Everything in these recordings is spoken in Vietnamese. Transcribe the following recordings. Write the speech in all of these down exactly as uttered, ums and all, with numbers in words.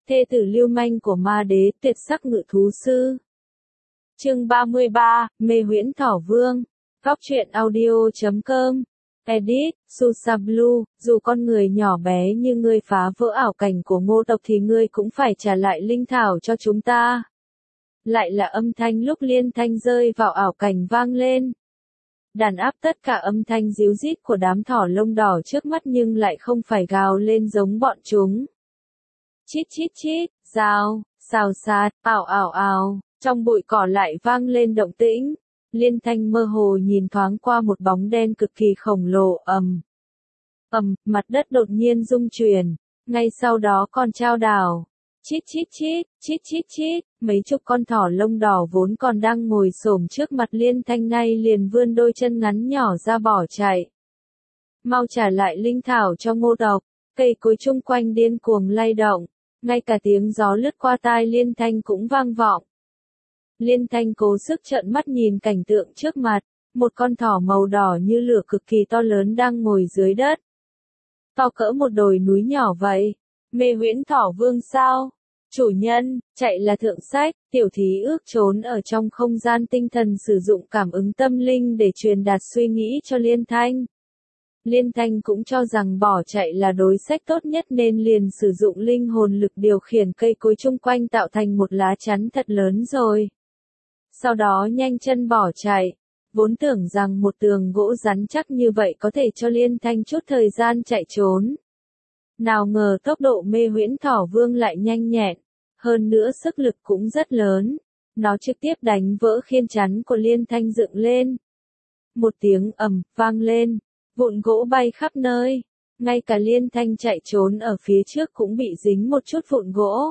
thê tử lưu manh của ma đế, tuyệt sắc ngự thú sư. Chương ba mươi ba, mê huyễn thỏ vương. Góc truyện audio chấm com. Edit, Susa Blue, dù con người nhỏ bé như ngươi phá vỡ ảo cảnh của ngô tộc thì ngươi cũng phải trả lại linh thảo cho chúng ta. Lại là âm thanh lúc Liên Thanh rơi vào ảo cảnh vang lên. Đàn áp tất cả âm thanh ríu rít của đám thỏ lông đỏ trước mắt nhưng lại không phải gào lên giống bọn chúng. Chít chít chít, rào, xào xạc, ảo ảo ảo, trong bụi cỏ lại vang lên động tĩnh. Liên Thanh mơ hồ nhìn thoáng qua một bóng đen cực kỳ khổng lồ, ầm. Ầm, mặt đất đột nhiên rung chuyển, ngay sau đó con trao đảo. Chít chít chít, chít chít chít, mấy chục con thỏ lông đỏ vốn còn đang ngồi xổm trước mặt Liên Thanh nay liền vươn đôi chân ngắn nhỏ ra bỏ chạy. Mau trả lại linh thảo cho ngô tộc, cây cối chung quanh điên cuồng lay động, ngay cả tiếng gió lướt qua tai Liên Thanh cũng vang vọng. Liên Thanh cố sức trợn mắt nhìn cảnh tượng trước mặt, một con thỏ màu đỏ như lửa cực kỳ to lớn đang ngồi dưới đất. To cỡ một đồi núi nhỏ vậy, mê huyễn thỏ vương sao? Chủ nhân, chạy là thượng sách, tiểu thí ước trốn ở trong không gian tinh thần sử dụng cảm ứng tâm linh để truyền đạt suy nghĩ cho Liên Thanh. Liên Thanh cũng cho rằng bỏ chạy là đối sách tốt nhất nên liền sử dụng linh hồn lực điều khiển cây cối chung quanh tạo thành một lá chắn thật lớn rồi. Sau đó nhanh chân bỏ chạy, vốn tưởng rằng một tường gỗ rắn chắc như vậy có thể cho Liên Thanh chút thời gian chạy trốn. Nào ngờ tốc độ mê huyễn thỏ vương lại nhanh nhẹn, hơn nữa sức lực cũng rất lớn. Nó trực tiếp đánh vỡ khiên chắn của Liên Thanh dựng lên. Một tiếng ầm vang lên, vụn gỗ bay khắp nơi. Ngay cả Liên Thanh chạy trốn ở phía trước cũng bị dính một chút vụn gỗ.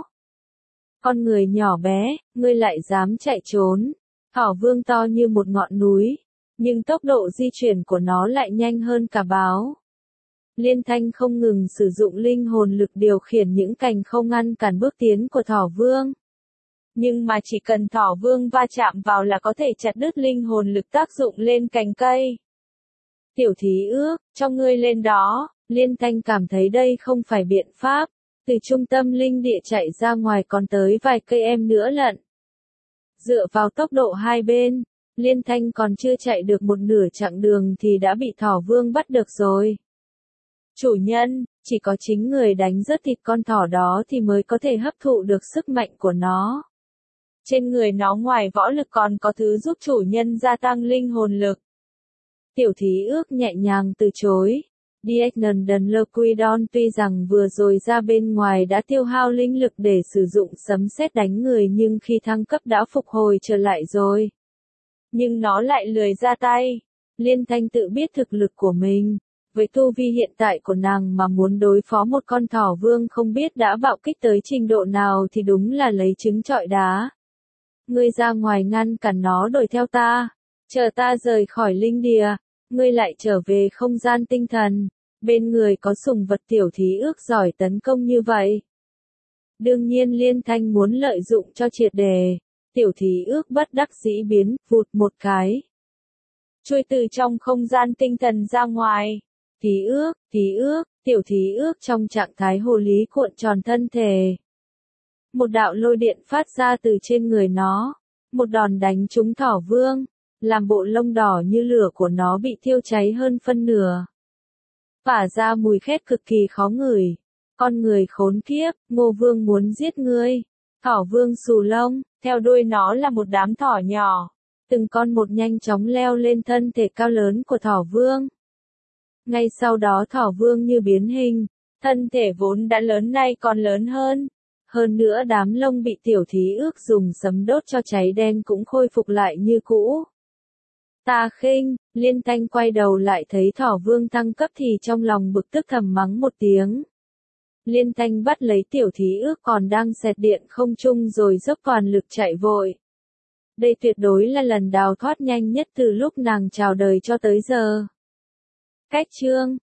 Con người nhỏ bé, ngươi lại dám chạy trốn. Thỏ vương to như một ngọn núi, nhưng tốc độ di chuyển của nó lại nhanh hơn cả báo. Liên Thanh không ngừng sử dụng linh hồn lực điều khiển những cành không ngăn cản bước tiến của thỏ vương. Nhưng mà chỉ cần thỏ vương va chạm vào là có thể chặt đứt linh hồn lực tác dụng lên cành cây. Tiểu thí ước, cho ngươi lên đó, Liên Thanh cảm thấy đây không phải biện pháp, từ trung tâm linh địa chạy ra ngoài còn tới vài cây em nữa lận. Dựa vào tốc độ hai bên, Liên Thanh còn chưa chạy được một nửa chặng đường thì đã bị thỏ vương bắt được rồi. Chủ nhân, chỉ có chính người đánh rớt thịt con thỏ đó thì mới có thể hấp thụ được sức mạnh của nó. Trên người nó ngoài võ lực còn có thứ giúp chủ nhân gia tăng linh hồn lực. Tiểu thí ước nhẹ nhàng từ chối. Diagnon Lequidon tuy rằng vừa rồi ra bên ngoài đã tiêu hao linh lực để sử dụng sấm sét đánh người nhưng khi thăng cấp đã phục hồi trở lại rồi. Nhưng nó lại lười ra tay. Liên Thanh tự biết thực lực của mình. Với tu vi hiện tại của nàng mà muốn đối phó một con thỏ vương không biết đã bạo kích tới trình độ nào thì đúng là lấy trứng trọi đá. Ngươi ra ngoài ngăn cản nó đuổi theo ta. Chờ ta rời khỏi linh địa. Ngươi lại trở về không gian tinh thần. Bên người có sùng vật tiểu thí ước giỏi tấn công như vậy. Đương nhiên Liên Thanh muốn lợi dụng cho triệt đề. Tiểu thí ước bất đắc dĩ biến, vụt một cái. Chui từ trong không gian tinh thần ra ngoài. Thí ước, thí ước, tiểu thí ước trong trạng thái hồ lý cuộn tròn thân thể. Một đạo lôi điện phát ra từ trên người nó. Một đòn đánh trúng thỏ vương. Làm bộ lông đỏ như lửa của nó bị thiêu cháy hơn phân nửa. Phả ra mùi khét cực kỳ khó ngửi. Con người khốn kiếp, Ngô Vương muốn giết ngươi. Thỏ vương xù lông, theo đuôi nó là một đám thỏ nhỏ. Từng con một nhanh chóng leo lên thân thể cao lớn của thỏ vương. Ngay sau đó thỏ vương như biến hình, thân thể vốn đã lớn nay còn lớn hơn. Hơn nữa đám lông bị tiểu thí ước dùng sấm đốt cho cháy đen cũng khôi phục lại như cũ. Ta khinh, Liên Thanh quay đầu lại thấy thỏ vương thăng cấp thì trong lòng bực tức thầm mắng một tiếng. Liên Thanh bắt lấy tiểu thí ước còn đang xẹt điện không trung rồi dốc toàn lực chạy vội. Đây tuyệt đối là lần đào thoát nhanh nhất từ lúc nàng chào đời cho tới giờ. Cách chương